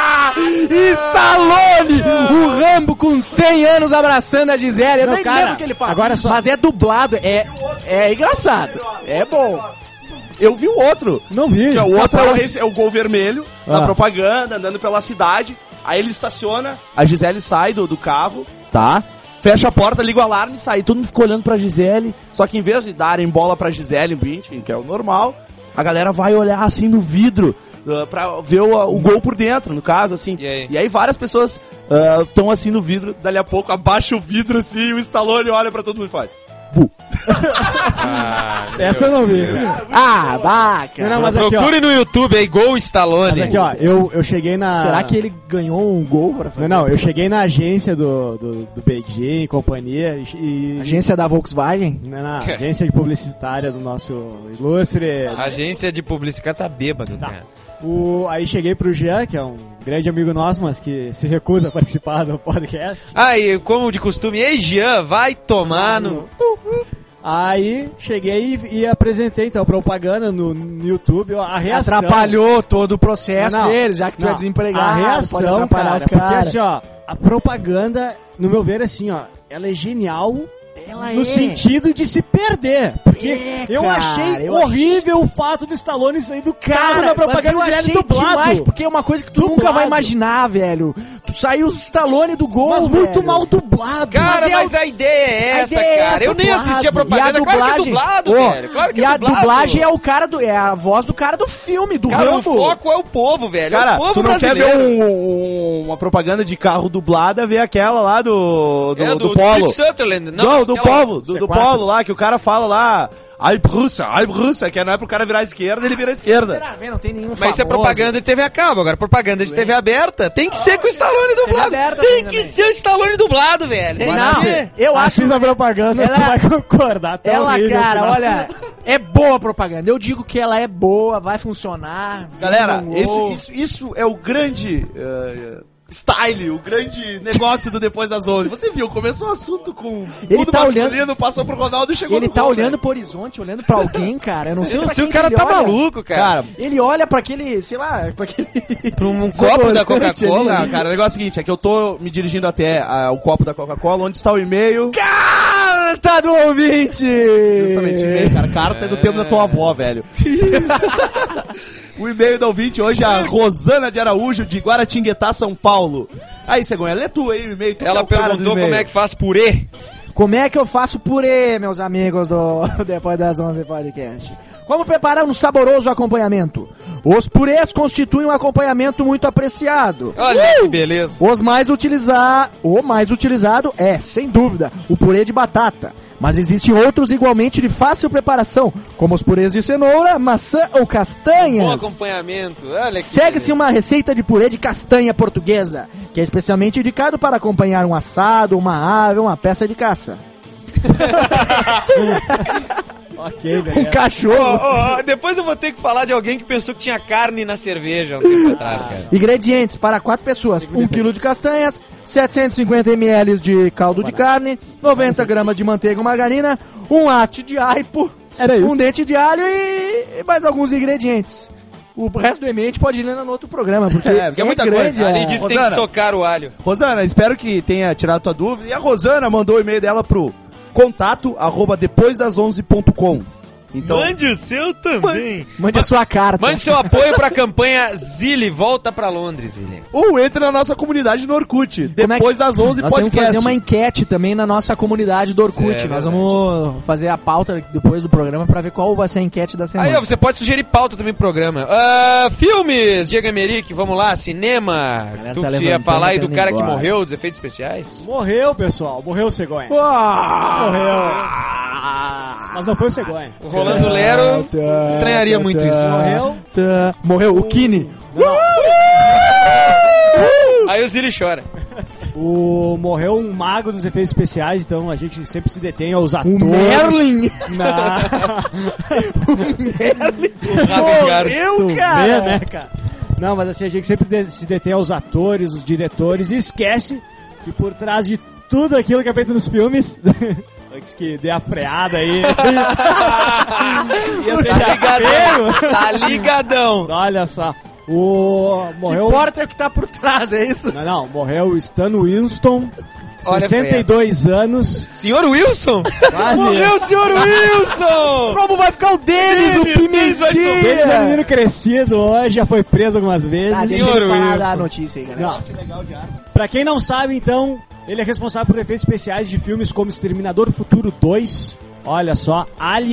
Stallone! O Rambo com cem anos abraçando a Gisele. Eu Não, nem cara, lembro o que ele fala. agora só- Mas é dublado, é, é engraçado. É bom. Eu vi o outro. Não vi. Que é o outro é o, Capaz. esse é o gol vermelho Ah. da propaganda, andando pela cidade. Aí ele estaciona, a Gisele sai do, do carro, tá? Fecha a porta, liga o alarme, sai. Todo mundo ficou olhando pra Gisele. Só que em vez de darem bola pra Gisele Bündchen, que é o normal, a galera vai olhar assim no vidro uh, pra ver o, o gol por dentro, no caso, assim. E aí, e aí várias pessoas estão uh, assim no vidro, dali a pouco abaixa o vidro assim e o Stallone olha pra todo mundo e faz... Bu. Ah, Essa eu não vi. Ah, vaca. Não, mas aqui, ó. Procure no YouTube aí, Gol Stallone. Mas aqui, ó, eu, eu cheguei na... Será que ele ganhou um gol pra fazer? Não, não, eu cheguei na agência do, do, do Beijing e companhia e... Agência da Volkswagen? Não, não, agência de publicitária do nosso ilustre... A agência de publicidade tá bêbado, cara. O, aí cheguei pro Jean, que é um grande amigo nosso, mas que se recusa a participar do podcast. Ah, e como de costume, ei Jean, vai tomar no... Aí cheguei e, e apresentei então a propaganda no, no YouTube, a reação. Atrapalhou todo o processo Não, não. deles, já que tu Não, é desempregado. A pode reação, atrapalhar cara, os porque caras. assim, ó, a propaganda, no meu ver, assim, ó, ela é genial. Ela no é. sentido de se perder. Porque É, eu cara, achei eu horrível o fato do Stallone sair do carro Cara, na mas propaganda eu dele achei dublado. demais, porque é uma coisa que tu Dublado. nunca vai imaginar, velho. Tu saiu o Stallone do gol, Mas muito velho. mal dublado. Cara, Mas mas, é o- a ideia é A essa, ideia é cara. essa, Eu nem dublado. assisti a E a propaganda, claro que é dublagem, dublado, Ô, velho. Claro que e é a dublado. dublagem é o cara do, é a voz do cara do filme, do Cara, o Rambo. foco é o povo, velho. Cara, é o povo tu não quer brasileiro. ver um- um- uma propaganda de carro dublada, ver aquela lá do, do, É, do Polo. Steve Sutherland. Não, do aquela- Polo, do, do C quatro. Polo lá, que o cara fala lá, ai Bruxa, ai Bruxa, que não é pro cara virar à esquerda, ele vira à esquerda. Não tem nenhum Mas isso é propaganda de T V a cabo, agora propaganda de T V aberta tem que ser com o Stallone dublado. aberta Tem tem que também. ser o Stallone dublado, velho. Tem Tem não. que ser. Eu acho Assista a propaganda, Ela- tu vai concordar. Tá ela, horrível, cara, sinal. olha, é boa a propaganda. Eu digo que ela é boa, vai funcionar. Galera, Vira um esse- gol. isso, isso é o grande uh, style, o grande negócio do Depois das onze. Você viu, começou o assunto com Ele mundo tá masculino, olhando- passou pro Ronaldo e chegou Ele no tá gol, olhando velho. pro horizonte, olhando pra alguém, cara. Eu não sei Eu não pra sei, quem o cara que tá ele olha. maluco, cara. Cara, Ele olha pra aquele, sei lá, pra aquele... Pra um copo da Coca-Cola. Não, cara, o negócio é o seguinte, é que eu tô me dirigindo até ah, o copo da Coca-Cola, onde está o e-mail. Carta do ouvinte! Justamente, e-mail, cara. Carta é do tempo da tua avó, velho. O e-mail da ouvinte hoje é a Rosana de Araújo, de Guaratinguetá, São Paulo. Aí, Cegonha, lê tu aí o e-mail. tu Ela que é o cara do perguntou e-mail. como é que faz purê. Como é que eu faço purê, meus amigos do Depois das onze Podcast? Como preparar um saboroso acompanhamento? Os purês constituem um acompanhamento muito apreciado. Olha que beleza. Os mais utilizar, o mais utilizado é, sem dúvida, o purê de batata. Mas existem outros igualmente de fácil preparação, como os purês de cenoura, maçã ou Bom castanhas. acompanhamento. Olha que Segue-se uma receita de purê de castanha portuguesa, que é especialmente indicado para acompanhar um assado, uma ave, uma peça de caça. Ok, Um velho. cachorro. Ó, ó, depois eu vou ter que falar de alguém que pensou que tinha carne na cerveja um tempo atrás, cara. Ingredientes para quatro pessoas: um quilo de castanhas, setecentos e cinquenta mililitros de caldo de carne, noventa gramas de manteiga ou margarina, um haste de aipo, Era isso. um dente de alho e mais alguns ingredientes. O resto do e-mail a gente pode ler no outro programa, porque É, porque é muita coisa. Ali é. diz que tem Rosana. que socar o alho. Rosana, espero que tenha tirado tua dúvida. E a Rosana mandou o e-mail dela pro contato arroba depois das onze ponto com. Então, Mande o seu também. Mande a sua carta. Mande seu apoio pra campanha Zilli, volta pra Londres, Zilli. ou entre na nossa comunidade no Orkut, Como é depois que- das onze Nós temos que podcast. fazer uma enquete também na nossa comunidade do Orkut. É, Nós verdade. vamos fazer a pauta depois do programa pra ver qual vai ser a enquete da semana. Aí, ó, você pode sugerir pauta também pro programa. Ah, filmes, Diego Emerick, vamos lá, cinema. galera Tu tá que ia levantando, falar aí tá do indo cara que embora. morreu, dos efeitos especiais? Morreu, pessoal. Morreu o Cegonha. Ah! Mas não foi o Cegonha. O Rolando Lero estranharia muito isso. Morreu? Tá. Morreu o Kini. Aí o Zilli chora. O... Morreu um mago dos efeitos especiais, então a gente sempre se detém aos atores. O Merlin. Na... Morreu, Tu cara. vê, né, cara? Não, mas assim, a gente sempre de- se detém aos atores, os diretores, e esquece que por trás de tudo aquilo que é feito nos filmes... Antes que dê a freada aí... ia ser já feio. Tá ligadão. Olha só. O... O que Morreu... importa é o que tá por trás, é isso? Não, não, morreu o Stan Winston, Olha sessenta e dois anos, Senhor Wilson? quase... Morreu o senhor Wilson! Como vai ficar o Denis, o Denis, Denis vai Pimentinha? Ele é um menino crescido hoje, já foi preso algumas vezes. Ah, deixa Senhor ele falar Wilson. da notícia aí, galera. Não. Pra quem não sabe, então, ele é responsável por efeitos especiais de filmes como Exterminador Futuro dois, olha só, Alien,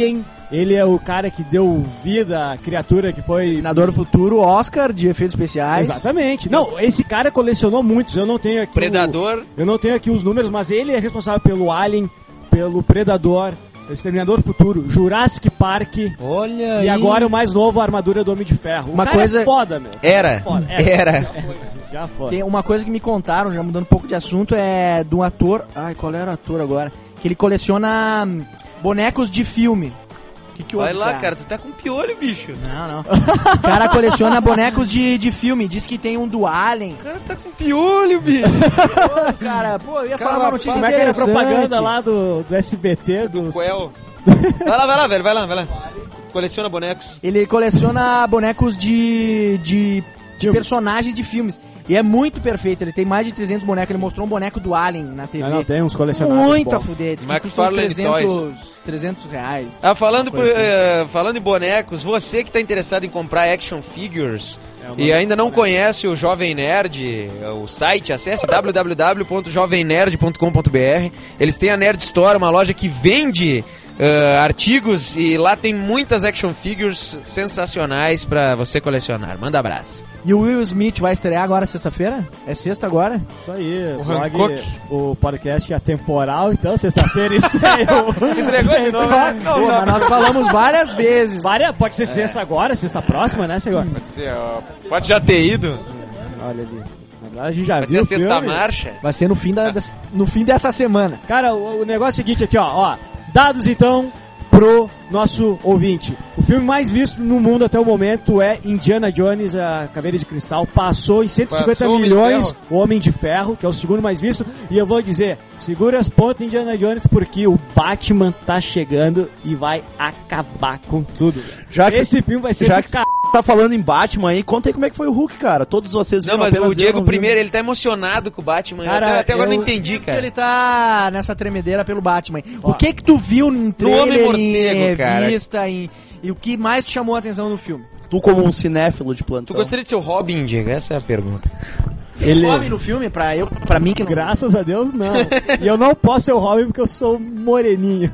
Ele é o cara que deu vida à criatura que foi... Treinador do Futuro, Oscar de efeitos especiais. Exatamente. Não, esse cara colecionou muitos. Eu não tenho aqui Predador. O... Eu não tenho aqui os números, mas ele é responsável pelo Alien, pelo Predador, Exterminador Futuro, Jurassic Park. Olha E aí. agora o mais novo, a Armadura do Homem de Ferro. Uma o cara coisa- é foda, meu. Era. Foda. Era. Já foi. Tem uma coisa que me contaram, já mudando um pouco de assunto, é de um ator... Ai, qual era o ator agora? Que ele coleciona hum, bonecos de filme. Que que Vai houve, lá, cara, tu tá com piolho, bicho. Não, não. O cara coleciona bonecos de, de filme. Diz que tem um do Alien. O cara tá com piolho, bicho. Pô, cara, pô, eu ia falar uma notícia Como é que era a interessante. propaganda lá do, do S B T? Dos... Quel. Vai lá, vai lá, velho, vai lá, vai lá. Coleciona bonecos. Ele coleciona bonecos de, de, de personagens de filmes. E é muito perfeito. Ele tem mais de trezentos bonecos. Ele mostrou um boneco do Alien na T V. Não, não, tem uns colecionáveis Muito a bons. fuder. Diz que custa uns McFarlane trezentos, trezentos reais. Ah, falando, por, Coisa assim. eh, falando em bonecos, você que tá interessado em comprar action figures É uma e ainda não conhece o Jovem Nerd, o site, acesse w w w ponto jovem nerd ponto com ponto b r. Eles têm a Nerd Store, uma loja que vende eh, artigos e lá tem muitas action figures sensacionais pra você colecionar. Manda abraço. E o Will Smith vai estrear agora sexta-feira? É sexta agora? Isso aí, O blog, Hancock. o podcast é atemporal, então sexta-feira estreia o... Entregou de novo, né? Não, Pô, não. mas nós falamos várias vezes. Várias, pode ser sexta agora, sexta próxima, né, senhor? Pode ser, ó, pode já ter ido. Olha ali. Agora a gente já Pode viu ser a o sexta filme. marcha. Vai ser no fim, da, des- no fim dessa semana. Cara, o, o negócio é o seguinte aqui, ó, ó. Dados então pro nosso ouvinte. O filme mais visto no mundo até o momento é Indiana Jones, a Caveira de Cristal. Passou em cento e cinquenta Passou o Homem de milhões Ferro. o Homem de Ferro, que é o segundo mais visto. E eu vou dizer, segura as pontas Indiana Jones, porque o Batman tá chegando e vai acabar com tudo. Já que- Esse filme vai ser já do que ca... tá falando em Batman aí, conta aí como é que foi o Hulk, cara. Todos vocês viram Não, mas apenas o Diego eu não vi. primeiro, ele tá emocionado com o Batman. Cara, até, até agora eu- não entendi, Porque cara. ele tá nessa tremedeira pelo Batman. O que que tu viu em trailer, Homem-Morcego, em cara. revista, em, e o que mais te chamou a atenção no filme? Tu como um cinéfilo de Tu plantão. gostaria de ser o Robin, Diego? Essa é a pergunta. Ele... Robin no filme, pra, eu, pra mim que não... Graças a Deus, não. E eu não posso ser o Robin porque eu sou moreninho.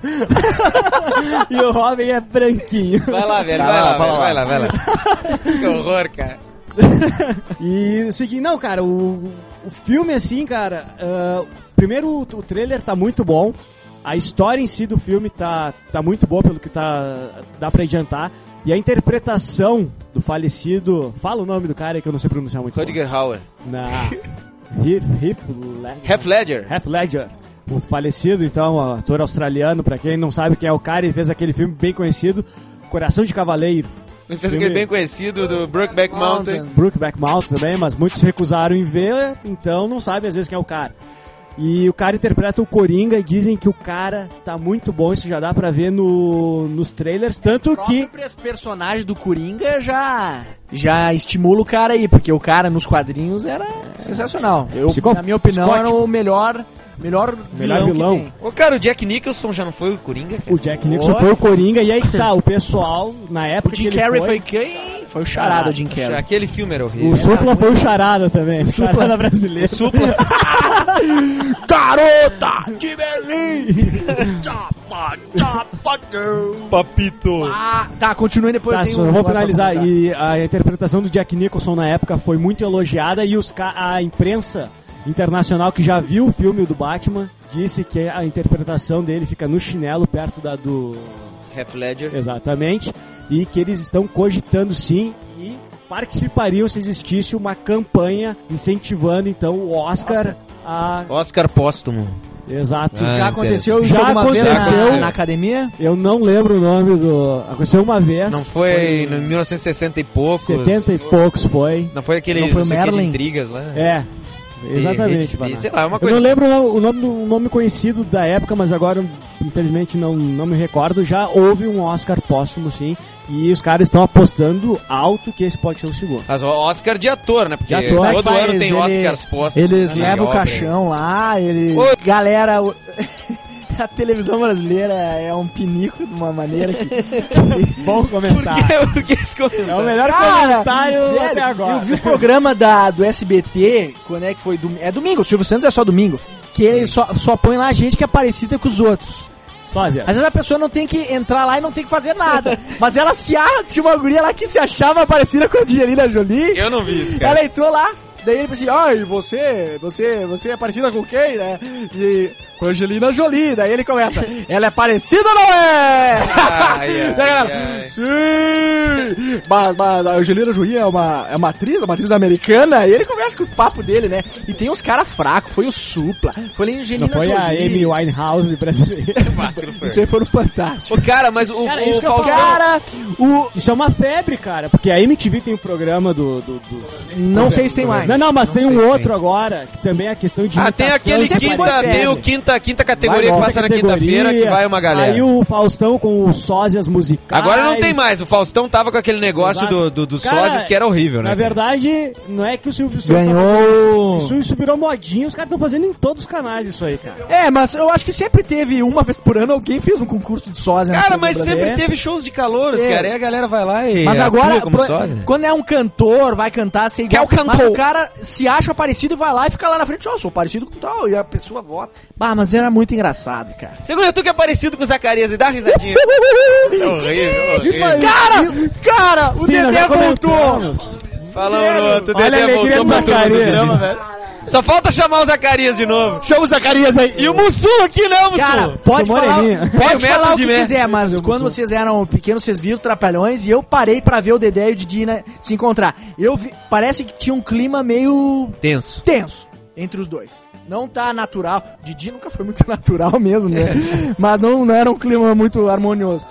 E o Robin é branquinho. Vai lá, velho, Vai vai, lá, lá, fala velho, lá. vai lá, vai lá. Que horror, cara. E o seguinte, não, cara, o, o filme, assim, cara, ah, primeiro o, o trailer tá muito bom. A história em si do filme tá, tá muito boa, pelo que tá, dá pra adiantar. E a interpretação do falecido... Fala o nome do cara aí que eu não sei pronunciar muito bem. Rutger Hauer. Na... Heath, Heath Ledger. Heath Ledger. Heath Ledger. O falecido, então, ator australiano, pra quem não sabe quem é o cara, ele fez aquele filme bem conhecido, Coração de Cavaleiro. Ele fez Filme- aquele bem conhecido do Brokeback Mountain. Brokeback Mountain também, mas muitos se recusaram em ver, então não sabe às vezes quem é o cara. E o cara interpreta o Coringa e dizem que o cara tá muito bom, isso já dá pra ver no, nos trailers, tanto O que... próprio personagem do Coringa já, já estimula o cara aí, porque o cara nos quadrinhos era sensacional. Eu, Psicó- na minha opinião, Scott. era o melhor, melhor, Melhor vilão, vilão. que tem. Ô, cara, o Jack Nicholson já não foi o Coringa? cara? O Jack Nicholson foi o Coringa, e aí que tá, o pessoal, na O época Jim que ele Carrey foi... foi quem? Foi o charada, o Jim Carrey. Aquele filme era horrível. O Supla foi o Charada também, o Charada brasileiro. O Supla. Garota de Berlim! Papito. Ah, tá, continue depois. Tá, eu tenho só um vou negócio pra finalizar. comentar. E a interpretação do Jack Nicholson na época foi muito elogiada e os ca- a imprensa internacional que já viu o filme do Batman disse que a interpretação dele fica no chinelo perto da do... Heath Ledger. Exatamente. E que eles estão cogitando sim e participariam se existisse uma campanha incentivando então o Oscar, Oscar. a... Oscar póstumo. Exato. Ah, Já aconteceu Já isso alguma vez aconteceu. na, na academia? Eu não lembro o nome do... Aconteceu uma vez. Não foi em mil novecentos e sessenta e poucos? setenta e poucos foi. Não foi aquele Não foi o sei o que de Merlin? intrigas lá? É, exatamente, Sei Vanassa. lá, é uma Eu coisa... não lembro o nome, o nome conhecido da época, mas agora, infelizmente, não, não me recordo. Já houve um Oscar póstumo, sim, e os caras estão apostando alto que esse pode ser o segundo. Mas o Oscar de ator, né? Porque De ator. todo Faz, ano tem ele- Oscars póstumos. Eles né, levam o obra. caixão lá, ele... Ô. Galera, o- a televisão brasileira é um pinico de uma maneira que... Bom comentário. Por que, por que esse comentário? É o melhor Cara, comentário velho, até agora. eu vi o programa da, do S B T, quando é que foi? Dom- É domingo, o Silvio Santos é só domingo. Que ele só, só põe lá gente que é parecida com os outros. Sósia. Às vezes a pessoa não tem que entrar lá e não tem que fazer nada. Mas ela se acha, tinha uma guria lá que se achava parecida com a Angelina Jolie. Eu não vi isso, cara. Ela entrou lá, daí ele pensou assim, ai, você, você, você é parecida com quem, né? E com a Angelina Jolie. Daí ele começa, ela é parecida ou não é? Ai, ai, Daí ela, ai. sim! Mas, mas a Angelina Jolie é uma, é uma atriz, uma atriz americana. E ele começa com os papos dele, né? E tem uns caras fracos, foi o Supla, foi a Angelina Não foi Jolie. a Amy Winehouse brasileira. Isso aí foi fantástico. Ô, cara, mas o, Cara, o isso que eu Faustão... falo. Cara, o... Isso é uma febre, cara, porque a M T V tem um programa do... do, do... Não sei se tem mais. Não, não, mas Não tem sei um se outro agora, que também é questão de Ah, tem imitação, aquele sempre quinta, foi tem febre. o quinta, quinta categoria Vai, que passa na categoria, quinta-feira, que vai uma galera. Aí o Faustão com os sósias musicais. Agora não tem mais, o Faustão tava com aquele negócio Exato. do, do, dos Cara, sósias que era horrível, né? Na cara? verdade, não é que o Silvio Santos Ganhou. Isso, isso virou modinha, os caras estão fazendo em todos os canais isso aí, cara. É, mas eu acho que sempre teve, uma vez por ano, alguém fez um concurso de sósia. na Cara, T V mas brasileira. sempre teve shows de calouros, É. cara. E a galera vai lá e. Mas atua agora, como pro- sósia, né? quando é um cantor, vai cantar, sei Que é igual, o cantor. mas o cara se acha parecido e vai lá e fica lá na frente, ó, sou parecido com tal, e a pessoa vota. Bah, mas era muito engraçado, cara. Segundo, tu que é parecido com o Zacarias e dá uma risadinha. É horrível, horrível. Cara, cara, o Sim, nós Dedé já voltou. comentamos. Falamos no outro, o Olha a Dedé alegria voltou do pra todo o Zacarias. programa, velho. Só falta chamar o Zacarias de novo. Chama o Zacarias aí. E o Mussu aqui, né, Mussu? Cara, pode Sou falar, moreninha. pode Meio falar metro o de que metro. quiser, mas quando vocês eram pequenos, vocês viram Trapalhões e eu parei pra ver o Dedé e o Didi, né, se encontrar. Eu vi, parece que tinha um clima meio Tenso. tenso entre os dois. Não tá natural. O Didi nunca foi muito natural mesmo, né? Mas não, não era um clima muito harmonioso.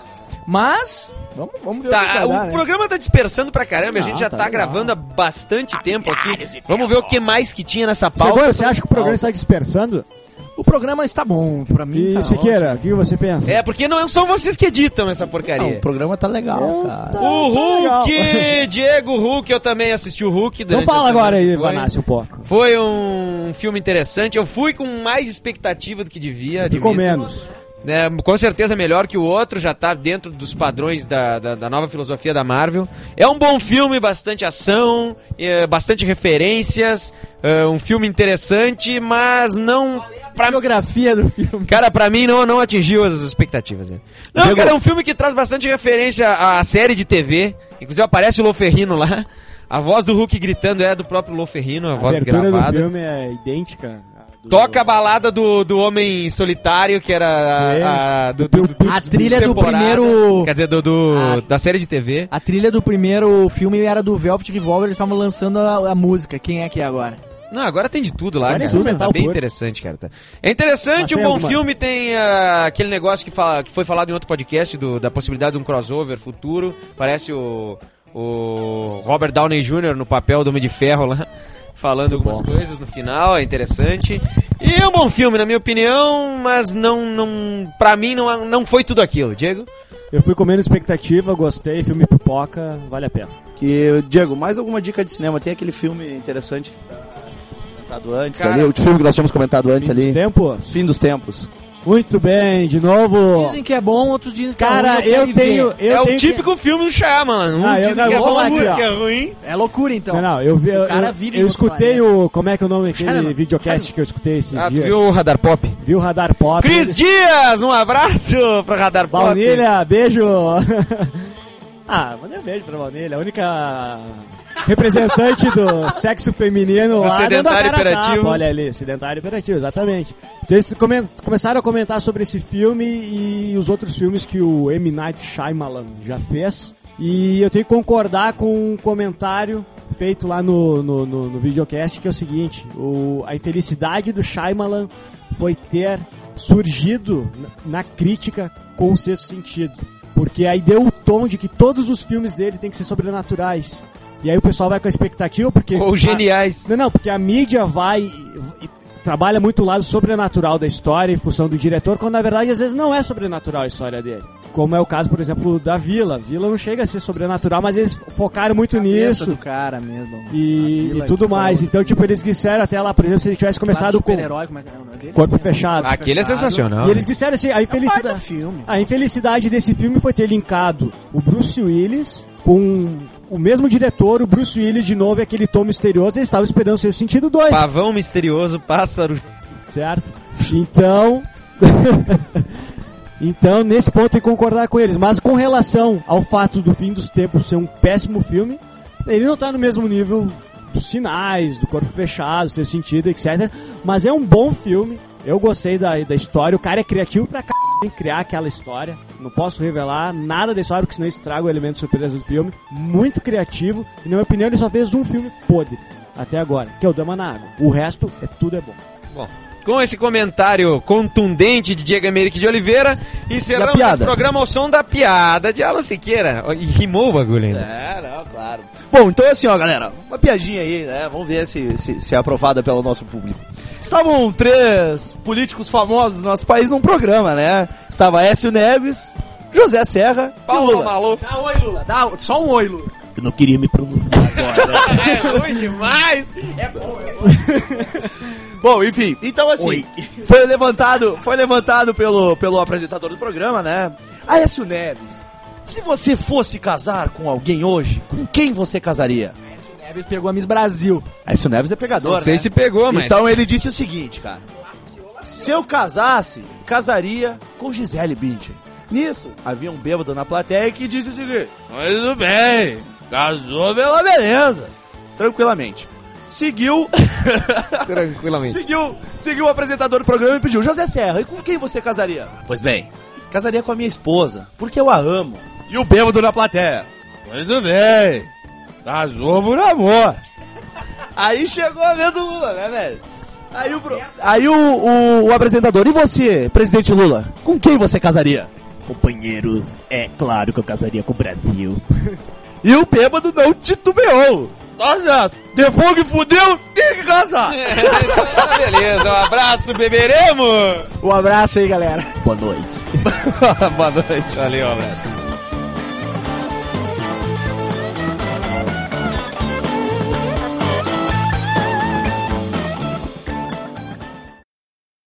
Mas, vamos, vamos ver o que Tá, vai o dar, né? programa tá dispersando pra caramba, a Não, gente já tá tá, legal. gravando há bastante tempo aqui. Vamos ver o que mais que tinha nessa pauta. Segura, você acha que o programa está dispersando? O programa está bom, pra mim E tá Siqueira, o que você pensa? É, porque não são vocês que editam essa ótimo. porcaria. Não, o programa tá legal, cara. O tá Hulk, Diego Hulk, eu também assisti o Hulk. Então durante fala a semana agora aí, que foi. Vanassi, um pouco. Foi um filme interessante. Eu fui com mais expectativa do que devia. Ficou admito. menos. É, com certeza melhor que o outro, já tá dentro dos padrões da, da, da nova filosofia da Marvel. É um bom filme, bastante ação, é, bastante referências, é, um filme interessante, mas não... A biografia do filme. Cara, pra mim não, não atingiu as expectativas. Né? Não, Diego- cara, é um filme que traz bastante referência à série de T V. Inclusive aparece o Loferrino lá. A voz do Hulk gritando é do próprio Loferrino, a, A voz abertura gravada. do filme é idêntica. à do- Toca a balada do, do Homem Solitário, que era Sim. a, a- do, do, do- A trilha do temporada. primeiro- Quer dizer, do, do- A- da série de T V. A trilha do primeiro filme era do Velvet Revolver, eles estavam lançando a, a música. Quem é que é agora? Não, agora tem de tudo lá, Agora é cara. instrumental Tá bem puro. interessante, cara. Tá. É interessante, Mas um tem bom alguma- filme tem ah, aquele negócio que, fala, que foi falado em outro podcast do- da possibilidade de um crossover futuro. Parece o, o Robert Downey júnior no papel do Homem de Ferro lá, falando algumas coisas no final, é interessante. E é um bom filme, na minha opinião, mas não, não pra mim não, não foi tudo aquilo. Diego? Eu fui comendo expectativa, gostei, filme pipoca, vale a pena. Que, Diego, mais alguma dica de cinema? Tem aquele filme interessante que tá comentado antes Cara, ali, o filme que nós tínhamos comentado antes Fim dos ali. tempos? Fim dos tempos. Muito bem, de novo. Dizem que é bom, outros dizem que Cara, é ruim. eu quero tenho. ver. Eu é tenho o típico filme do Shyamalan. Uns Ah, eu- dizem eu que é vou bom, falar aqui, outros ó. que é ruim. É loucura, então. Não, não, eu vi. Eu, O cara eu- vive eu no escutei planeta. o. Como é que é o nome daquele Shyamalan. videocast que eu escutei esses Ah, tu dias? viu o Radar Pop? Viu o Radar Pop? Cris Dias, um abraço pro Radar Pop. Baunilha, beijo. Ah, mandei um beijo pra Baunilha, a única representante do sexo feminino Do lá. sedentário dando a cara a hiperativo. tapa. Olha ali, sedentário hiperativo, exatamente. Então eles come- começaram a comentar sobre esse filme e os outros filmes que o M. Night Shyamalan já fez. E eu tenho que concordar com um comentário feito lá no, no, no, no videocast, que é o seguinte: o, a infelicidade do Shyamalan foi ter surgido na, na crítica com o Sexto Sentido. Porque aí deu o tom de que todos os filmes dele tem que ser sobrenaturais. E aí o pessoal vai com a expectativa, porque... Ou geniais. A, não, não, porque a mídia vai... e- e trabalha muito o lado sobrenatural da história em função do diretor, quando na verdade às vezes não é sobrenatural a história dele. Como é o caso, por exemplo, da Vila. Vila não chega a ser sobrenatural, mas eles focaram muito Cabeça nisso. do cara mesmo. E, A e Vila tudo que mais. fala- Então, tipo, eles disseram até lá, por exemplo, se ele tivesse começado com Super-herói, como é que é o nome dele? Corpo Fechado. Aquele é sensacional. E eles disseram assim, a Baita infelicidade, filme. a infelicidade desse filme foi ter linkado o Bruce Willis com o mesmo diretor, o Bruce Willis de novo e aquele tom misterioso. Eles estavam esperando o Sexto Sentido dois, Pavão misterioso, pássaro. certo? Então... Então, nesse ponto, tem que concordar com eles. Mas com relação ao fato do Fim dos Tempos ser um péssimo filme, ele não tá no mesmo nível dos Sinais, do Corpo Fechado, Seu Sentido, etcétera. Mas é um bom filme. Eu gostei da, da história. O cara é criativo pra c... em criar aquela história. Não posso revelar nada da história, porque senão estraga o elemento de surpresa do filme. Muito criativo. E, na minha opinião, ele só fez um filme podre até agora, que é o Dama na Água. O resto, é tudo é bom. Bom, com esse comentário contundente de Diego Emerick de Oliveira, encerramos esse programa ao som da piada de Alan Siqueira. E rimou o bagulho ainda. É, não, claro. Bom, então assim, ó, galera, uma piadinha aí, né? Vamos ver se, se, se é aprovada pelo nosso público. Estavam três políticos famosos do nosso país num programa, né? Estava Écio Neves, José Serra e Lula. Maluf. Dá oi, Lula. Dá só um oi, Lula. Eu não queria me pronunciar agora. É ruim demais. É bom, é bom. Bom, enfim, então assim, Oi. foi levantado, foi levantado pelo, pelo apresentador do programa, né? Aécio Neves, se você fosse casar com alguém hoje, com quem você casaria? Aécio Neves pegou a Miss Brasil. Aécio Neves é pegador, Não sei né? se pegou, mas... Então ele disse o seguinte, cara. Se eu casasse, casaria com Gisele Bündchen. Nisso, havia um bêbado na plateia que disse o seguinte: mas tudo bem, casou pela beleza. Tranquilamente. Seguiu... Tranquilamente. seguiu, seguiu o apresentador do programa e pediu: José Serra, e com quem você casaria? Pois bem, casaria com a minha esposa, porque eu a amo. E o bêbado na plateia: muito bem, casou por amor. Aí chegou a vez do Lula, né, velho? Aí, o, aí o, o, o apresentador: e você, presidente Lula, com quem você casaria? Companheiros, é claro que eu casaria com o Brasil. E o bêbado não titubeou. Nossa, depois que fudeu, tem que casar. É, então, beleza, um abraço, beberemos. Um abraço aí, galera. Boa noite. Boa noite. Valeu, abraço.